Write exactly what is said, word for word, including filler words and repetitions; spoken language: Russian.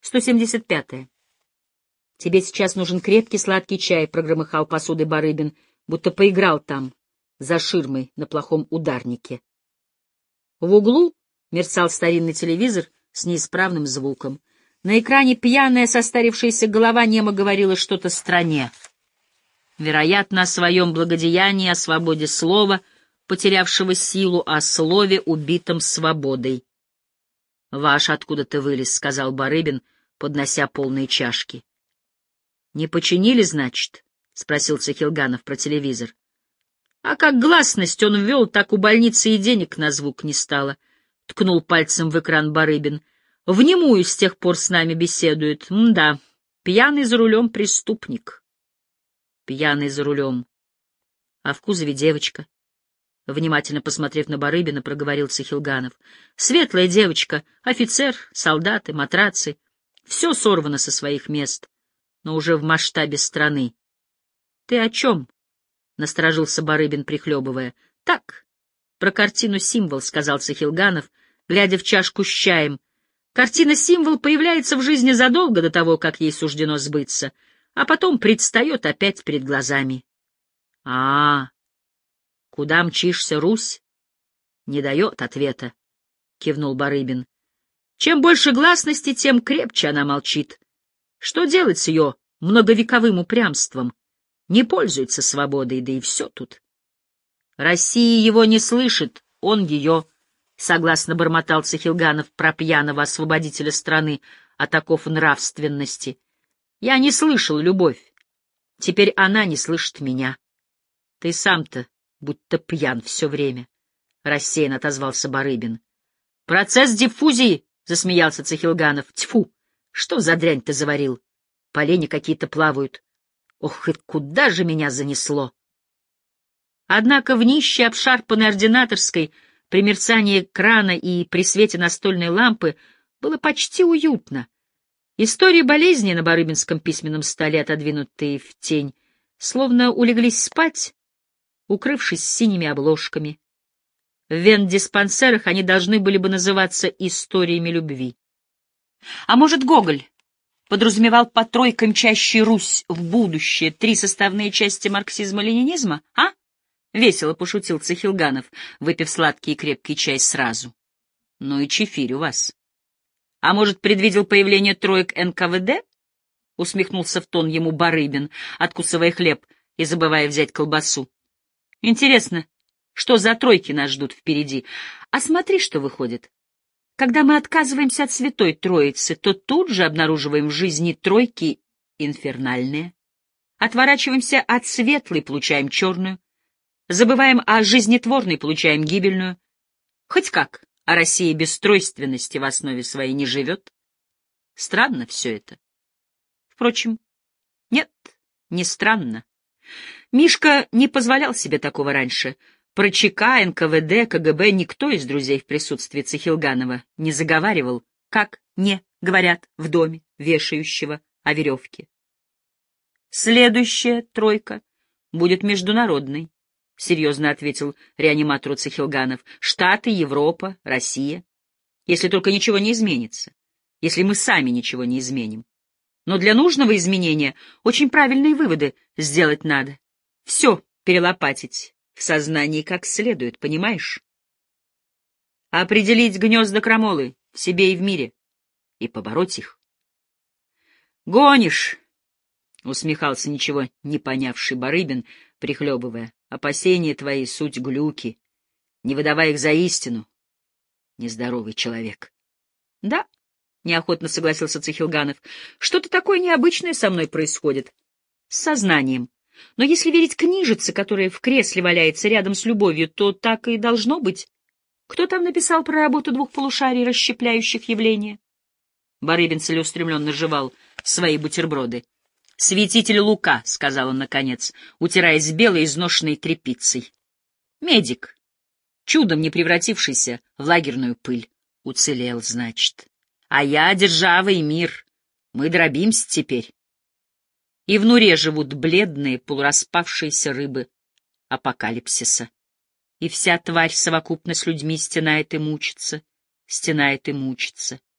сто семьдесят пятое. Тебе сейчас нужен крепкий сладкий чай, — прогромыхал посудой Барыбин, будто поиграл там, за ширмой, на плохом ударнике. В углу мерцал старинный телевизор с неисправным звуком. На экране пьяная состарившаяся голова немо говорила что-то стране. Вероятно, о своем благодеянии, о свободе слова, потерявшего силу, о слове, убитом свободой. — Ваш откуда-то вылез, — сказал Барыбин, поднося полные чашки. — Не починили, значит? — спросил Цахилганов про телевизор. — А как гласность он ввел, так у больницы и денег на звук не стало, — ткнул пальцем в экран Барыбин. — Внемую с тех пор с нами беседует. М-да, пьяный за рулем преступник. Пьяный за рулем. А в кузове девочка. Внимательно посмотрев на Барыбина, проговорил Цахилганов. Светлая девочка, офицер, солдаты, матрацы. Все сорвано со своих мест, но уже в масштабе страны. — Ты о чем? — насторожился Барыбин, прихлебывая. — Так, про картину «Символ», — сказал Цахилганов, глядя в чашку с чаем. Картина «Символ» появляется в жизни задолго до того, как ей суждено сбыться, а потом предстает опять перед глазами. — А, куда мчишься, Русь? — Не дает ответа, — кивнул Барыбин. Чем больше гласности, тем крепче она молчит. Что делать с ее многовековым упрямством? Не пользуется свободой, да и все тут. Россия его не слышит, он ее, — согласно бормотал Цахилганов про пьяного освободителя страны от оков нравственности. Я не слышал любовь. Теперь она не слышит меня. Ты сам-то будто пьян все время, — рассеянно отозвался Барыбин. Процесс диффузии, — засмеялся Цахилганов. Тьфу! Что за дрянь ты заварил? Полени какие-то плавают. Ох, и куда же меня занесло! Однако в нищей обшарпанной ординаторской, при мерцании крана и при свете настольной лампы, было почти уютно. Истории болезни на барыбинском письменном столе, отодвинутые в тень, словно улеглись спать, укрывшись синими обложками. В вендиспансерах они должны были бы называться «Историями любви». А может, Гоголь подразумевал по тройкам мчащий Русь в будущее три составные части марксизма-ленинизма, а? Весело пошутил Цахилганов, выпив сладкий и крепкий чай сразу. Ну и чефирь у вас. А может, предвидел появление троек эн ка вэ дэ? Усмехнулся в тон ему Барыбин, откусывая хлеб и забывая взять колбасу. Интересно, что за тройки нас ждут впереди? А смотри, что выходит. Когда мы отказываемся от Святой Троицы, то тут же обнаруживаем в жизни тройки инфернальные. Отворачиваемся от светлой, получаем черную. Забываем о жизнетворной, получаем гибельную. Хоть как, а Россия без тройственности в основе своей не живет. Странно все это. Впрочем, нет, не странно. Мишка не позволял себе такого раньше. Про ЧК, эн ка вэ дэ, ка гэ бэ никто из друзей в присутствии Цахилганова не заговаривал, как не говорят в доме вешающего о веревке. Следующая тройка будет международной, — серьезно ответил реаниматору Цахилганов. Штаты, Европа, Россия. Если только ничего не изменится. Если мы сами ничего не изменим. Но для нужного изменения очень правильные выводы сделать надо. Все перелопатить в сознании как следует, понимаешь? Определить гнезда крамолы в себе и в мире и побороть их. Гонишь, — усмехался ничего не понявший Барыбин, прихлебывая. Опасения твои — суть глюки. Не выдавай их за истину. Нездоровый человек. — Да, — неохотно согласился Цахилганов, — что-то такое необычное со мной происходит. С сознанием. Но если верить книжице, которая в кресле валяется рядом с любовью, то так и должно быть. Кто там написал про работу двух полушарий, расщепляющих явления? Барыбин целеустремленно жевал свои бутерброды. — Святитель Лука, — сказал он наконец, утираясь белой изношенной тряпицей. — Медик, чудом не превратившийся в лагерную пыль. Уцелел, значит. А я — держава и мир. Мы дробимся теперь. И в Нуре живут бледные, полураспавшиеся рыбы апокалипсиса. И вся тварь совокупно с людьми стенает и мучится, стенает и мучится.